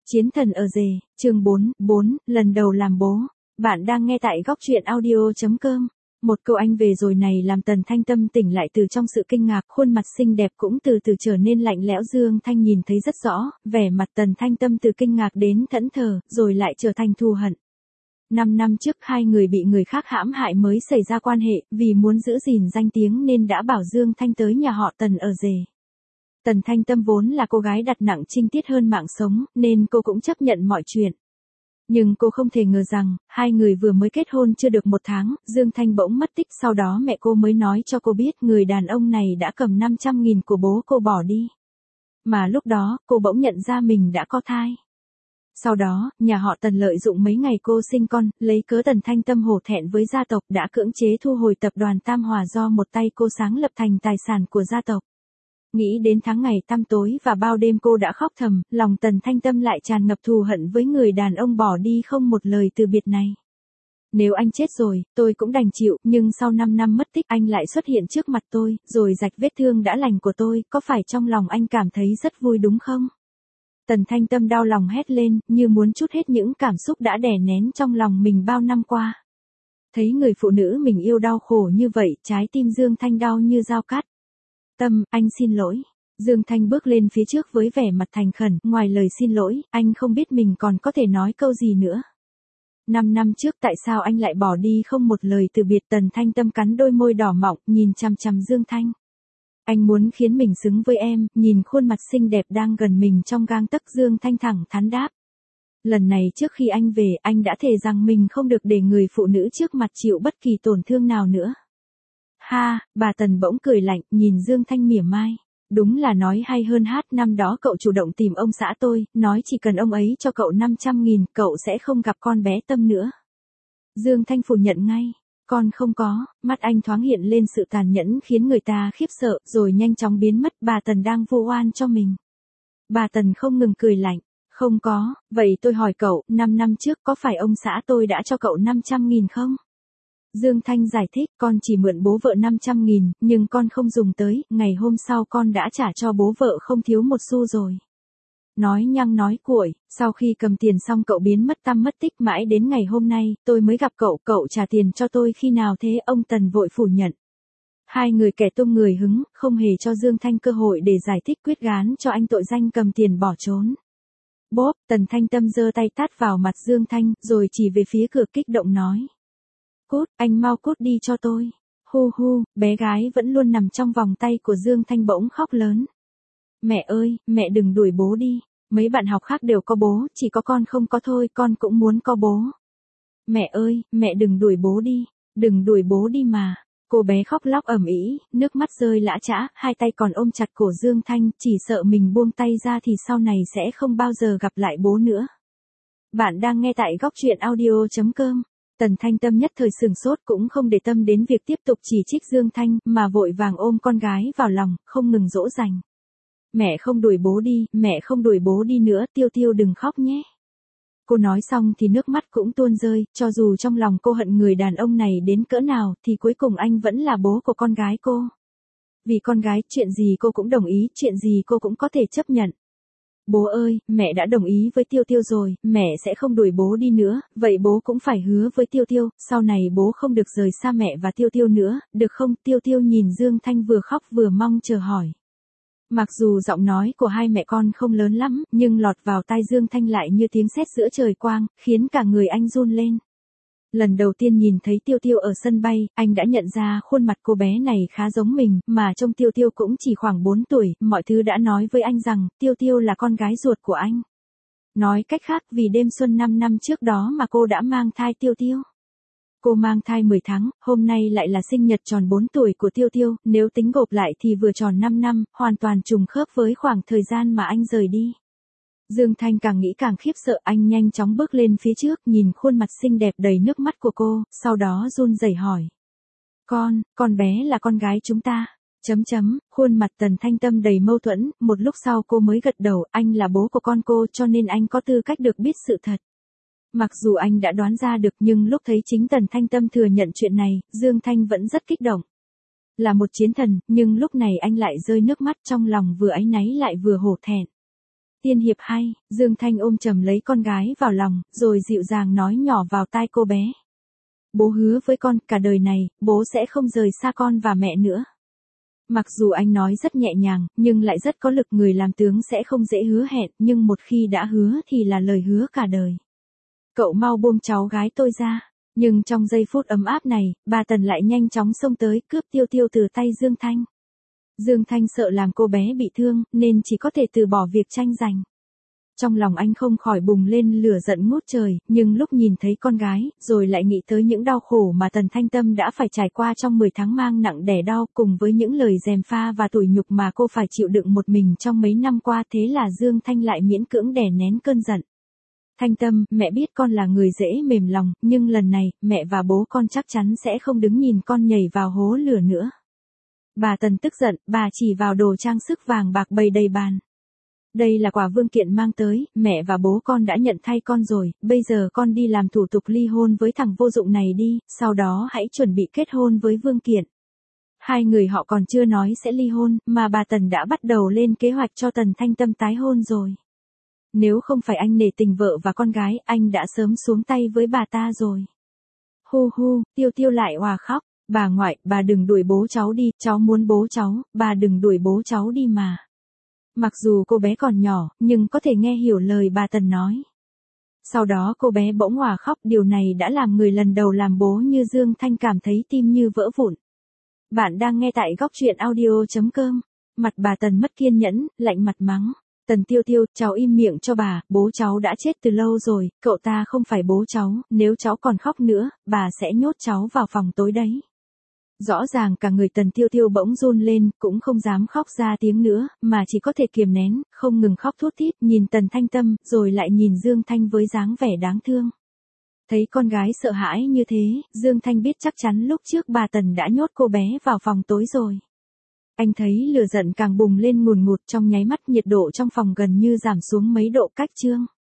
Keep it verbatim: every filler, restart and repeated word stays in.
Chiến thần ở rể, chương bốn, bốn, lần đầu làm bố. Bạn đang nghe tại góc truyện audio.com. Một câu anh về rồi này làm Tần Thanh Tâm tỉnh lại từ trong sự kinh ngạc, khuôn mặt xinh đẹp cũng từ từ trở nên lạnh lẽo. Dương Thanh nhìn thấy rất rõ, vẻ mặt Tần Thanh Tâm từ kinh ngạc đến thẫn thờ, rồi lại trở thành thù hận. Năm năm trước hai người bị người khác hãm hại mới xảy ra quan hệ, vì muốn giữ gìn danh tiếng nên đã bảo Dương Thanh tới nhà họ Tần ở rể. Tần Thanh Tâm vốn là cô gái đặt nặng trinh tiết hơn mạng sống, nên cô cũng chấp nhận mọi chuyện. Nhưng cô không thể ngờ rằng, hai người vừa mới kết hôn chưa được một tháng, Dương Thanh bỗng mất tích. Sau đó mẹ cô mới nói cho cô biết người đàn ông này đã cầm năm trăm nghìn của bố cô bỏ đi. Mà lúc đó, cô bỗng nhận ra mình đã có thai. Sau đó, nhà họ Tần lợi dụng mấy ngày cô sinh con, lấy cớ Tần Thanh Tâm hổ thẹn với gia tộc đã cưỡng chế thu hồi tập đoàn Tam Hòa do một tay cô sáng lập thành tài sản của gia tộc. Nghĩ đến tháng ngày tăm tối và bao đêm cô đã khóc thầm, lòng Tần Thanh Tâm lại tràn ngập thù hận với người đàn ông bỏ đi không một lời từ biệt này. Nếu anh chết rồi, tôi cũng đành chịu, nhưng sau năm năm mất tích anh lại xuất hiện trước mặt tôi, rồi rạch vết thương đã lành của tôi, có phải trong lòng anh cảm thấy rất vui đúng không? Tần Thanh Tâm đau lòng hét lên, như muốn trút hết những cảm xúc đã đè nén trong lòng mình bao năm qua. Thấy người phụ nữ mình yêu đau khổ như vậy, trái tim Dương Thanh đau như dao cắt. Tâm, anh xin lỗi. Dương Thanh bước lên phía trước với vẻ mặt thành khẩn, ngoài lời xin lỗi, anh không biết mình còn có thể nói câu gì nữa. Năm năm trước tại sao anh lại bỏ đi không một lời từ biệt? Tần Thanh Tâm cắn đôi môi đỏ mọng, nhìn chằm chằm Dương Thanh. Anh muốn khiến mình xứng với em, nhìn khuôn mặt xinh đẹp đang gần mình trong gang tấc. Dương Thanh thẳng thắn đáp. Lần này trước khi anh về, anh đã thề rằng mình không được để người phụ nữ trước mặt chịu bất kỳ tổn thương nào nữa. Ha, bà Tần bỗng cười lạnh, nhìn Dương Thanh mỉa mai. Đúng là nói hay hơn hát, năm đó cậu chủ động tìm ông xã tôi, nói chỉ cần ông ấy cho cậu năm trăm nghìn, cậu sẽ không gặp con bé Tâm nữa. Dương Thanh phủ nhận ngay. Con không có, mắt anh thoáng hiện lên sự tàn nhẫn khiến người ta khiếp sợ, rồi nhanh chóng biến mất. Bà Tần đang vu oan cho mình. Bà Tần không ngừng cười lạnh. Không có, vậy tôi hỏi cậu, năm năm trước có phải ông xã tôi đã cho cậu năm trăm nghìn không? Dương Thanh giải thích, con chỉ mượn bố vợ năm trăm nghìn, nhưng con không dùng tới, ngày hôm sau con đã trả cho bố vợ không thiếu một xu rồi. Nói nhăng nói cuội, sau khi cầm tiền xong cậu biến mất tăm mất tích, mãi đến ngày hôm nay, tôi mới gặp cậu, cậu trả tiền cho tôi khi nào thế? Ông Tần vội phủ nhận. Hai người kẻ tung người hứng, không hề cho Dương Thanh cơ hội để giải thích, quyết gán cho anh tội danh cầm tiền bỏ trốn. Bốp, Tần Thanh Tâm giơ tay tát vào mặt Dương Thanh, rồi chỉ về phía cửa kích động nói. Cút, anh mau cút đi cho tôi. Hu hu, bé gái vẫn luôn nằm trong vòng tay của Dương Thanh bỗng khóc lớn. Mẹ ơi, mẹ đừng đuổi bố đi. Mấy bạn học khác đều có bố, chỉ có con không có thôi, con cũng muốn có bố. Mẹ ơi, mẹ đừng đuổi bố đi. Đừng đuổi bố đi mà. Cô bé khóc lóc ầm ĩ, nước mắt rơi lã chã, hai tay còn ôm chặt cổ Dương Thanh, chỉ sợ mình buông tay ra thì sau này sẽ không bao giờ gặp lại bố nữa. Bạn đang nghe tại góc truyện audio.com. Tần Thanh Tâm nhất thời sửng sốt, cũng không để tâm đến việc tiếp tục chỉ trích Dương Thanh, mà vội vàng ôm con gái vào lòng, không ngừng dỗ dành. Mẹ không đuổi bố đi, mẹ không đuổi bố đi nữa, Tiêu Tiêu đừng khóc nhé. Cô nói xong thì nước mắt cũng tuôn rơi, cho dù trong lòng cô hận người đàn ông này đến cỡ nào, thì cuối cùng anh vẫn là bố của con gái cô. Vì con gái, chuyện gì cô cũng đồng ý, chuyện gì cô cũng có thể chấp nhận. Bố ơi, mẹ đã đồng ý với Tiêu Tiêu rồi, mẹ sẽ không đuổi bố đi nữa, vậy bố cũng phải hứa với Tiêu Tiêu, sau này bố không được rời xa mẹ và Tiêu Tiêu nữa, được không? Tiêu Tiêu nhìn Dương Thanh vừa khóc vừa mong chờ hỏi. Mặc dù giọng nói của hai mẹ con không lớn lắm, nhưng lọt vào tai Dương Thanh lại như tiếng sét giữa trời quang, khiến cả người anh run lên. Lần đầu tiên nhìn thấy Tiêu Tiêu ở sân bay, anh đã nhận ra khuôn mặt cô bé này khá giống mình, mà trông Tiêu Tiêu cũng chỉ khoảng bốn tuổi, mọi thứ đã nói với anh rằng, Tiêu Tiêu là con gái ruột của anh. Nói cách khác, vì đêm xuân năm năm trước đó mà cô đã mang thai Tiêu Tiêu. Cô mang thai mười tháng, hôm nay lại là sinh nhật tròn bốn tuổi của Tiêu Tiêu, nếu tính gộp lại thì vừa tròn năm năm, hoàn toàn trùng khớp với khoảng thời gian mà anh rời đi. Dương Thanh càng nghĩ càng khiếp sợ, anh nhanh chóng bước lên phía trước, nhìn khuôn mặt xinh đẹp đầy nước mắt của cô, sau đó run rẩy hỏi. Con, con bé là con gái chúng ta. Chấm chấm, khuôn mặt Tần Thanh Tâm đầy mâu thuẫn, một lúc sau cô mới gật đầu, anh là bố của con cô cho nên anh có tư cách được biết sự thật. Mặc dù anh đã đoán ra được nhưng lúc thấy chính Tần Thanh Tâm thừa nhận chuyện này, Dương Thanh vẫn rất kích động. Là một chiến thần, nhưng lúc này anh lại rơi nước mắt, trong lòng vừa áy náy lại vừa hổ thẹn. Tiên hiệp hay, Dương Thanh ôm chầm lấy con gái vào lòng, rồi dịu dàng nói nhỏ vào tai cô bé. Bố hứa với con, cả đời này, bố sẽ không rời xa con và mẹ nữa. Mặc dù anh nói rất nhẹ nhàng, nhưng lại rất có lực, người làm tướng sẽ không dễ hứa hẹn, nhưng một khi đã hứa thì là lời hứa cả đời. Cậu mau buông cháu gái tôi ra. Nhưng trong giây phút ấm áp này, bà Tần lại nhanh chóng xông tới, cướp Tiêu Tiêu từ tay Dương Thanh. Dương Thanh sợ làm cô bé bị thương, nên chỉ có thể từ bỏ việc tranh giành. Trong lòng anh không khỏi bùng lên lửa giận ngút trời, nhưng lúc nhìn thấy con gái, rồi lại nghĩ tới những đau khổ mà Tần Thanh Tâm đã phải trải qua trong mười tháng mang nặng đẻ đau, cùng với những lời gièm pha và tủi nhục mà cô phải chịu đựng một mình trong mấy năm qua, thế là Dương Thanh lại miễn cưỡng đè nén cơn giận. Thanh Tâm, mẹ biết con là người dễ mềm lòng, nhưng lần này, mẹ và bố con chắc chắn sẽ không đứng nhìn con nhảy vào hố lửa nữa. Bà Tần tức giận, bà chỉ vào đồ trang sức vàng bạc bày đầy bàn. Đây là quà Vương Kiện mang tới, mẹ và bố con đã nhận thay con rồi, bây giờ con đi làm thủ tục ly hôn với thằng vô dụng này đi, sau đó hãy chuẩn bị kết hôn với Vương Kiện. Hai người họ còn chưa nói sẽ ly hôn, mà bà Tần đã bắt đầu lên kế hoạch cho Tần Thanh Tâm tái hôn rồi. Nếu không phải anh nể tình vợ và con gái, anh đã sớm xuống tay với bà ta rồi. Hu hu, Tiêu Tiêu lại òa khóc, bà ngoại, bà đừng đuổi bố cháu đi, cháu muốn bố cháu, bà đừng đuổi bố cháu đi mà. Mặc dù cô bé còn nhỏ, nhưng có thể nghe hiểu lời bà Tần nói. Sau đó cô bé bỗng òa khóc, điều này đã làm người lần đầu làm bố như Dương Thanh cảm thấy tim như vỡ vụn. Bạn đang nghe tại góc truyện audio chấm com. Mặt bà Tần mất kiên nhẫn, lạnh mặt mắng. Tần Tiêu Tiêu, cháu im miệng cho bà, bố cháu đã chết từ lâu rồi, cậu ta không phải bố cháu, nếu cháu còn khóc nữa, bà sẽ nhốt cháu vào phòng tối đấy. Rõ ràng cả người Tần Tiêu Tiêu bỗng run lên, cũng không dám khóc ra tiếng nữa, mà chỉ có thể kiềm nén, không ngừng khóc thút thít, nhìn Tần Thanh Tâm, rồi lại nhìn Dương Thanh với dáng vẻ đáng thương. Thấy con gái sợ hãi như thế, Dương Thanh biết chắc chắn lúc trước bà Tần đã nhốt cô bé vào phòng tối rồi. Anh thấy lửa giận càng bùng lên ngùn ngụt, trong nháy mắt nhiệt độ trong phòng gần như giảm xuống mấy độ cách chương.